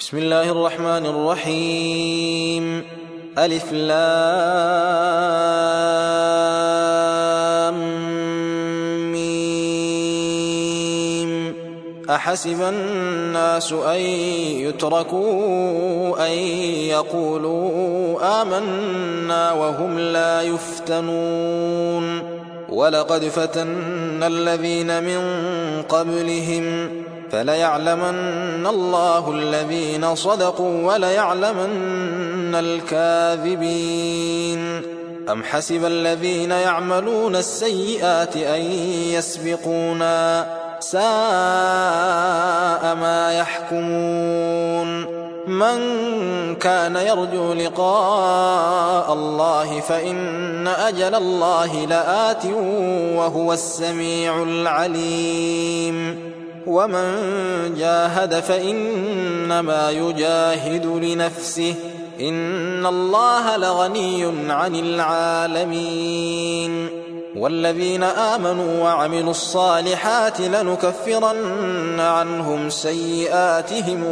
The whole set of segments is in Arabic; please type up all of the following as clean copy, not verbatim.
بسم الله الرحمن الرحيم. ألف لام ميم. أحسب الناس أن يتركوا أن يقولوا آمنا وهم لا يفتنون. ولقد فتنا الذين من قبلهم فليعلمن الله الذين صدقوا وليعلمن الكاذبين. أم حسب الذين يعملون السيئات أن يسبقونا ساء ما يحكمون. من كان يرجو لقاء الله فإن أجل الله لآت وهو السميع العليم. ومن جاهد فإنما يجاهد لنفسه إن الله لغني عن العالمين. والذين آمنوا وعملوا الصالحات لنكفرن عنهم سيئاتهم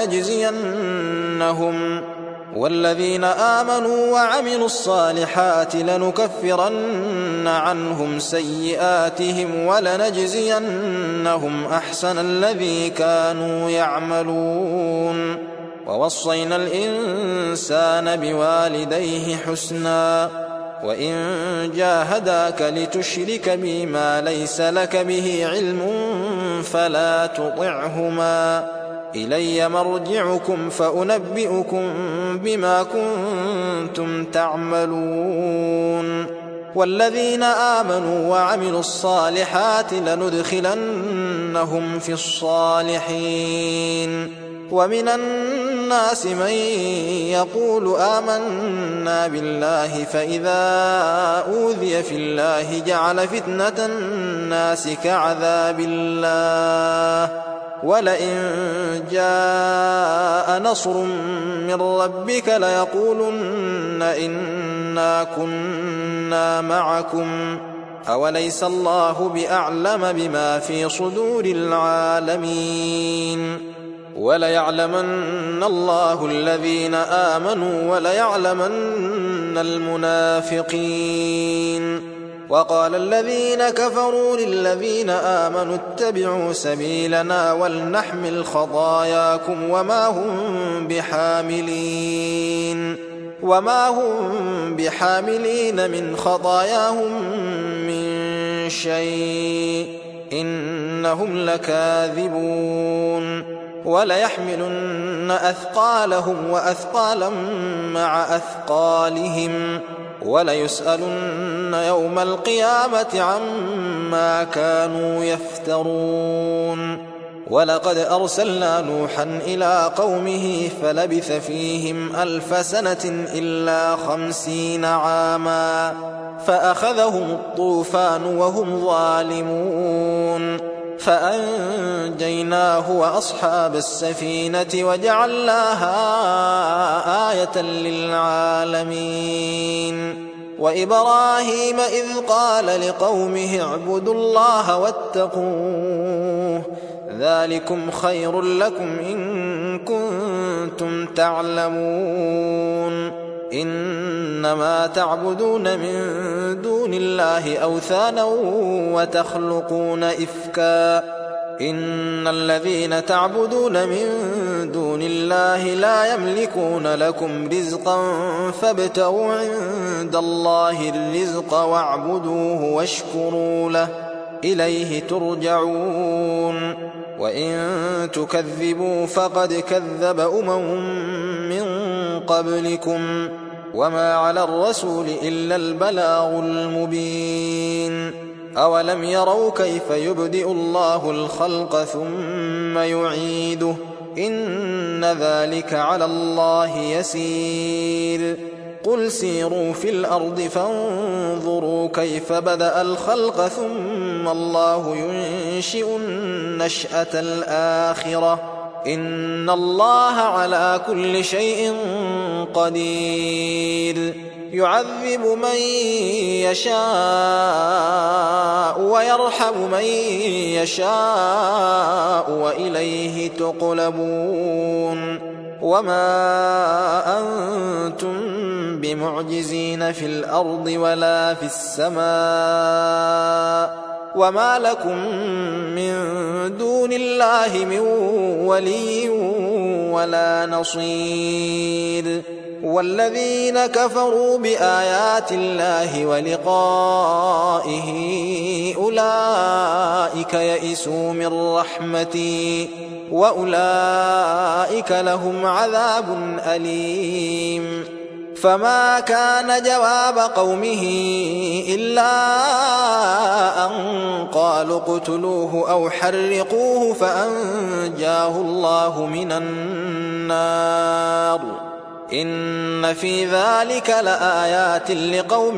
ولنجزينهم أحسن الذي كانوا يعملون. ووصينا الإنسان بوالديه حسنا وإن جاهداك لتشرك بي ما ليس لك به علم فلا تطعهما إلي مرجعكم فأنبئكم بما كنتم تعملون. والذين آمنوا وعملوا الصالحات لندخلنهم في الصالحين. ومن الناس من يقول آمنا بالله فإذا أوذي في الله جعل فتنة الناس كعذاب الله ولئن جاء نصر من ربك ليقولن إنا كنا معكم أوليس الله بأعلم بما في صدور العالمين. وليعلمن الله الذين آمنوا وليعلمن المنافقين. وقال الذين كفروا للذين آمنوا اتبعوا سبيلنا ولنحمل خطاياكم وما هم بحاملين من خطاياهم من شيء إنهم لكاذبون. وليحملن أثقالهم وأثقالا مع أثقالهم وليسألن يوم القيامة عما كانوا يفترون. ولقد أرسلنا نوحا إلى قومه فلبث فيهم 1000 سنة إلا 50 عاما فأخذهم الطوفان وهم ظالمون فأنجيناه وأصحاب السفينة وجعلناها آية للعالمين. وإبراهيم إذ قال لقومه اعبدوا الله واتقوه ذلكم خير لكم إن كنتم تعلمون. إنما تعبدون من دون الله أوثانا وتخلقون إفكا إن الذين تعبدون من دون الله لا يملكون لكم رزقا فابتغوا عند الله الرزق واعبدوه واشكروا له إليه ترجعون. وإن تكذبوا فقد كذب من قبلكم وما على الرسول إلا البلاغ المبين. أولم يروا كيف يبدئ الله الخلق ثم يعيده إن ذلك على الله يسير. قل سيروا في الأرض فانظروا كيف بدأ الخلق ثم الله ينشئ النشأة الآخرة إن الله على كل شيء قدير. يعذب من يشاء ويرحم من يشاء وإليه تقلبون وما أنتم بمعجزين في الأرض ولا في السماء وما لكم من دون الله من ولي ولا نصير والذين كفروا بآيات الله ولقائه أولئك يئسوا من رحمتي وأولئك لهم عذاب أليم فما كان جواب قومه إلا أن قالوا اقتلوه أو حرقوه فأنجاه الله من النار إن في ذلك لآيات لقوم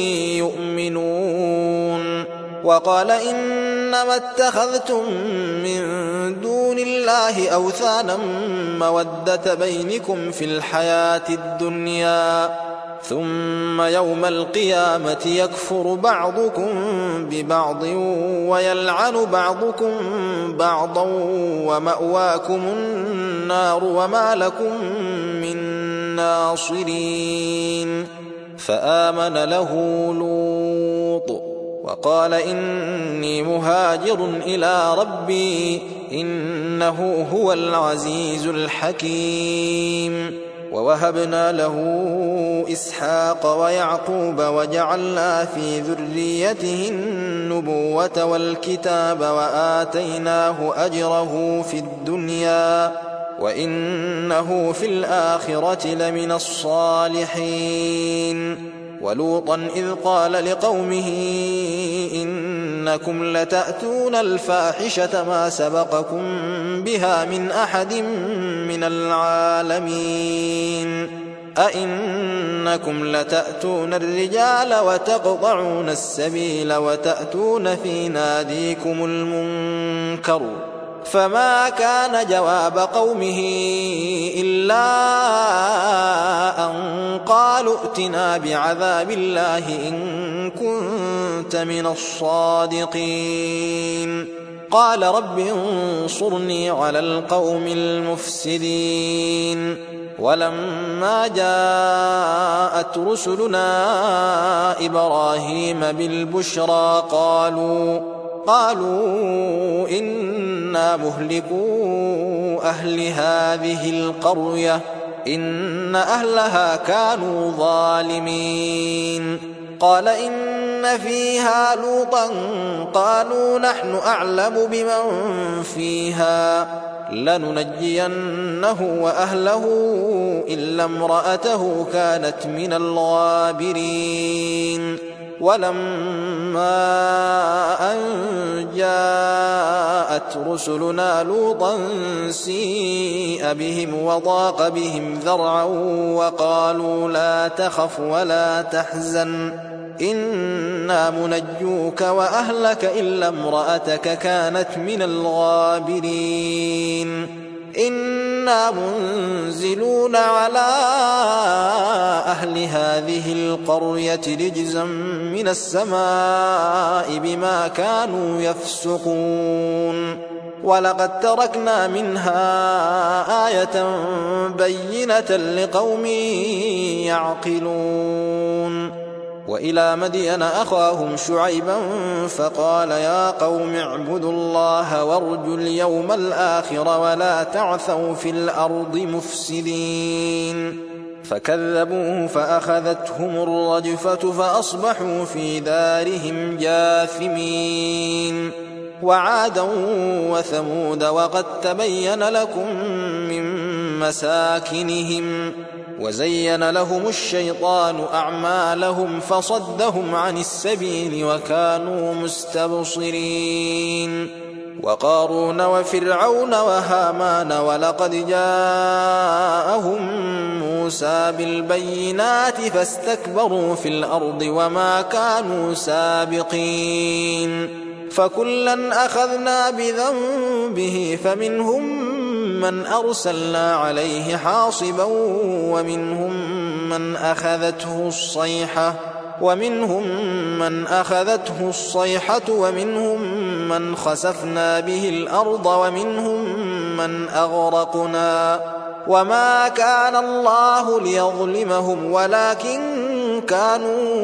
يؤمنون وقال إنما اتخذتم من دون الله أوثانا مودة بينكم في الحياة الدنيا ثم يوم القيامة يكفر بعضكم ببعض ويلعن بعضكم بعضا ومأواكم النار وما لكم من ناصرين فآمن له لوط وقال إني مهاجر إلى ربي إنه هو العزيز الحكيم ووهبنا له إسحاق ويعقوب وجعلنا في ذريته النبوة والكتاب وآتيناه أجره في الدنيا وإنه في الآخرة لمن الصالحين ولوطا إذ قال لقومه إنكم لتأتون الفاحشة ما سبقكم بها من أحد من العالمين أئنكم لتأتون الرجال وتقطعون السبيل وتأتون في ناديكم المنكر فما كان جواب قومه إلا أن قالوا ائتنا بعذاب الله إن كنت من الصادقين قال رب انصرني على القوم المفسدين ولما جاءت رسلنا إبراهيم بالبشرى قالوا إنا مهلكو أهل هذه القرية إن أهلها كانوا ظالمين قال إن فيها لوطا قالوا نحن أعلم بمن فيها لننجينه وأهله إلا امرأته كانت من الغابرين ولما أن جاءت رسلنا لوطا سيء بهم وضاق بهم ذرعا وقالوا لا تخف ولا تحزن إنا منجوك وأهلك إلا امرأتك كانت من الغابرين إنا منزلون على أهل هذه القرية رجزا من السماء بما كانوا يفسقون ولقد تركنا منها آية بينة لقوم يعقلون وإلى مدين أخاهم شعيبا فقال يا قوم اعبدوا الله وارجوا اليوم الآخر ولا تعثوا في الأرض مفسدين فكذبوه فأخذتهم الرجفة فأصبحوا في دارهم جاثمين وعادا وثمود وقد تبين لكم من مساكنهم وزين لهم الشيطان أعمالهم فصدهم عن السبيل وكانوا مستبصرين وقارون وفرعون وهامان ولقد جاءهم موسى بالبينات فاستكبروا في الأرض وما كانوا سابقين فكلا أخذنا بذنبه فمنهم من أرسلنا عليه حاصبا ومنهم من أخذته الصيحة ومنهم من خسفنا به الأرض ومنهم من أغرقنا وما كان الله ليظلمهم ولكن كانوا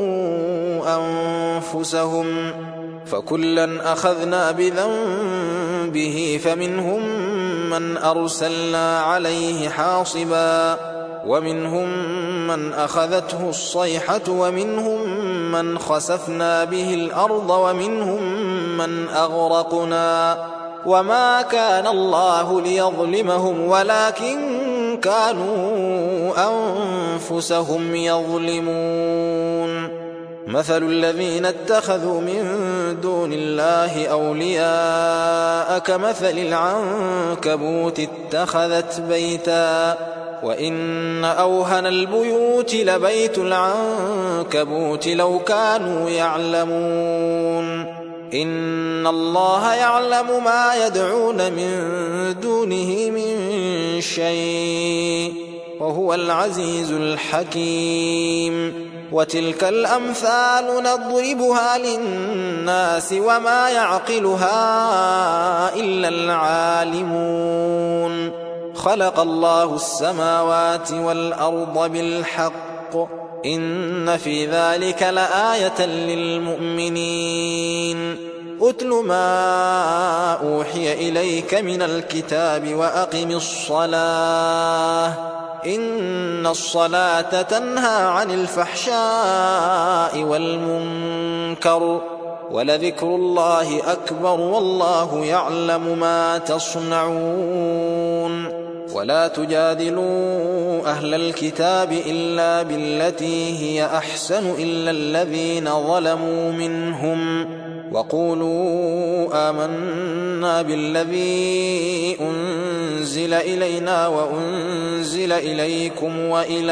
أنفسهم، فكلا أخذنا بذنبه فمنهم من أرسلنا عليه حاصبا ومنهم من أخذته الصيحة ومنهم من خسفنا به الأرض ومنهم من أغرقنا. وما كان الله ليظلمهم ولكن كانوا أنفسهم يظلمون. مثل الذين اتخذوا من دون الله أولياء كمثل العنكبوت اتخذت بيتا وإن أوهن البيوت لبيت العنكبوت لو كانوا يعلمون. إن الله يعلم ما يدعون من دونه من شيء وهو العزيز الحكيم. وتلك الأمثال نضربها للناس وما يعقلها إلا العالمون. خلق الله السماوات والأرض بالحق إن في ذلك لآية للمؤمنين. أتل ما أوحي إليك من الكتاب وأقم الصلاة إن الصلاة تنهى عن الفحشاء والمنكر ولذكر الله أكبر والله يعلم ما تصنعون. ولا تجادلوا أهل الكتاب إلا بالتي هي أحسن إلا الذين ظلموا منهم وقولوا آمنا بالذي أنزل إلينا وأنزل إليكم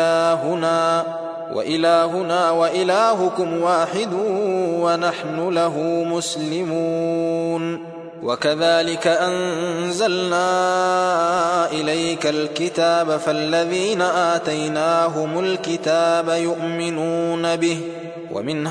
وإلهنا وإلهكم واحد ونحن له مسلمون. وكذلك أنزلنا إليك الكتاب فالذين آتيناهم الكتاب يؤمنون به ومن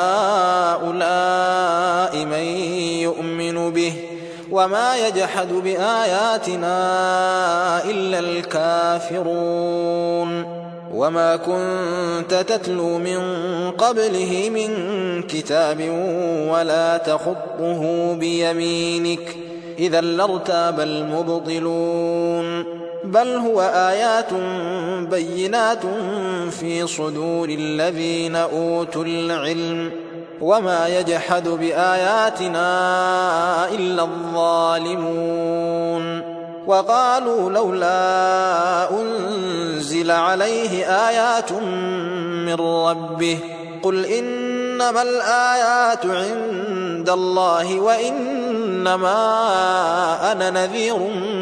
هؤلاء من يؤمن به وما يجحد بآياتنا إلا الكافرون. وما كنت تتلو من قبله من كتاب ولا تخطه بيمينك إذا لارتاب المبطلون. بل هو آيات بينات في صدور الذين أوتوا العلم وما يجحد بآياتنا إلا الظالمون. وقالوا لولا أنزل عليه آيات من ربه قل إنما الآيات عند الله وإنما أنا نذير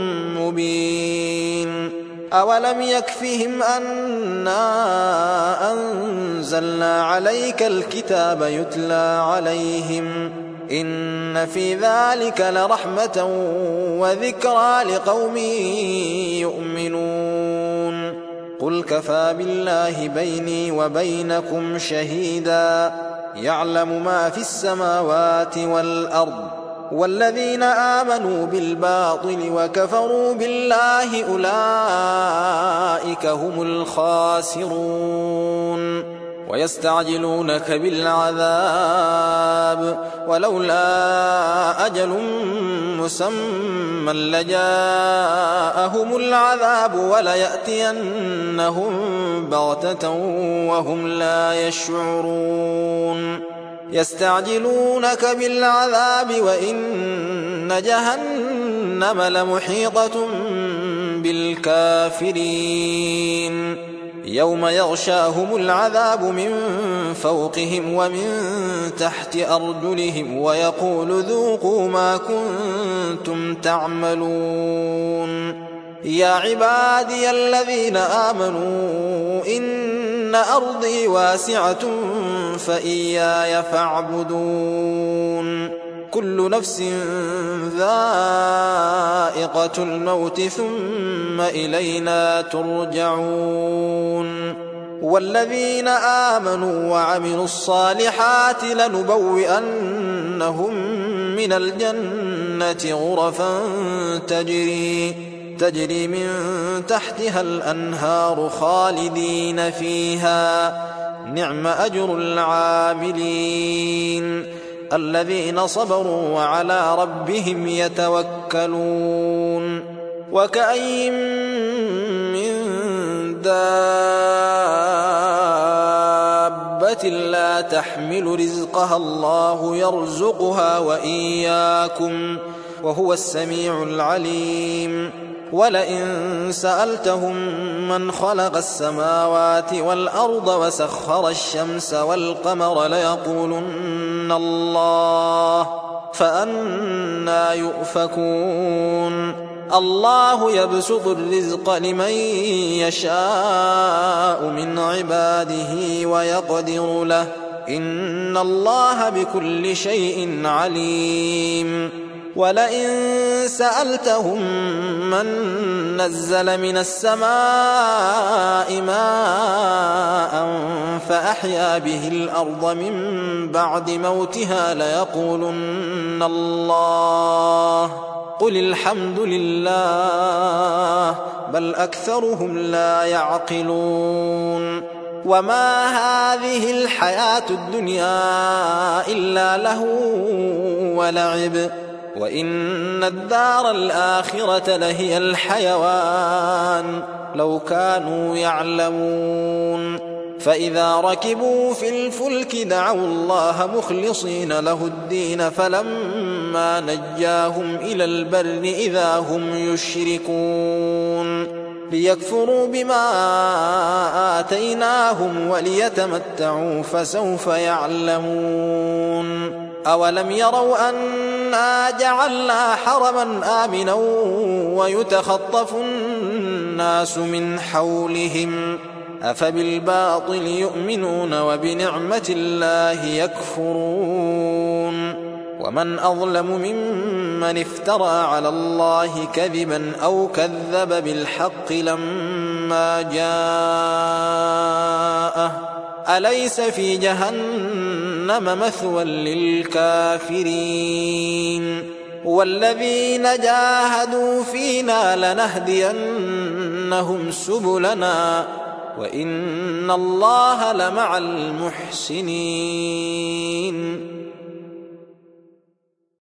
مبين. أولم يكفهم أنا أنزلنا عليك الكتاب يتلى عليهم إن في ذلك لرحمة وذكرى لقوم يؤمنون. قل كفى بالله بيني وبينكم شهيدا يعلم ما في السماوات والأرض والذين آمنوا بالباطل وكفروا بالله أولئك هم الخاسرون. ويستعجلونك بالعذاب ولولا أجل مسمى لجاءهم العذاب وليأتينهم بغتة وهم لا يشعرون. يستعجلونك بالعذاب وإن جهنم لمحيطة بالكافرين. يوم يغشاهم العذاب من فوقهم ومن تحت أرجلهم ويقول ذوقوا ما كنتم تعملون. يا عبادي الذين آمنوا إن أرضي واسعة فإياي فاعبدون. كل نفس ذائقة الموت ثم إلينا ترجعون. والذين آمنوا وعملوا الصالحات لنبوئنهم من الجنة غرفا تجري من تحتها الأنهار خالدين فيها نعم أجر العاملين الذين صبروا وعلى ربهم يتوكلون وكأين من دابة لا تحمل رزقها الله يرزقها وإياكم وهو السميع العليم ولئن سألتهم من خلق السماوات والأرض وسخر الشمس والقمر ليقولن الله فأنى يؤفكون الله يبسط الرزق لمن يشاء من عباده ويقدر له إن الله بكل شيء عليم ولئن سألتهم من نزل من السماء ماء فأحيا به الأرض من بعد موتها ليقولن الله قل الحمد لله بل أكثرهم لا يعقلون وما هذه الحياة الدنيا إلا لهو ولعب وإن الدار الآخرة لهي الحيوان لو كانوا يعلمون فإذا ركبوا في الفلك دعوا الله مخلصين له الدين فلما نجاهم إلى البر إذا هم يشركون ليكفروا بما آتيناهم وليتمتعوا فسوف يعلمون أولم يروا أنا جعلنا حرما آمنا ويتخطف الناس من حولهم أفبالباطل يؤمنون وبنعمة الله يكفرون ومن أظلم ممن افترى على الله كذبا أو كذب بالحق لما جاءه أليس في جهنم مثوى للكافرين والذين جاهدوا فينا لنهدينهم سبلنا وإن الله لمع المحسنين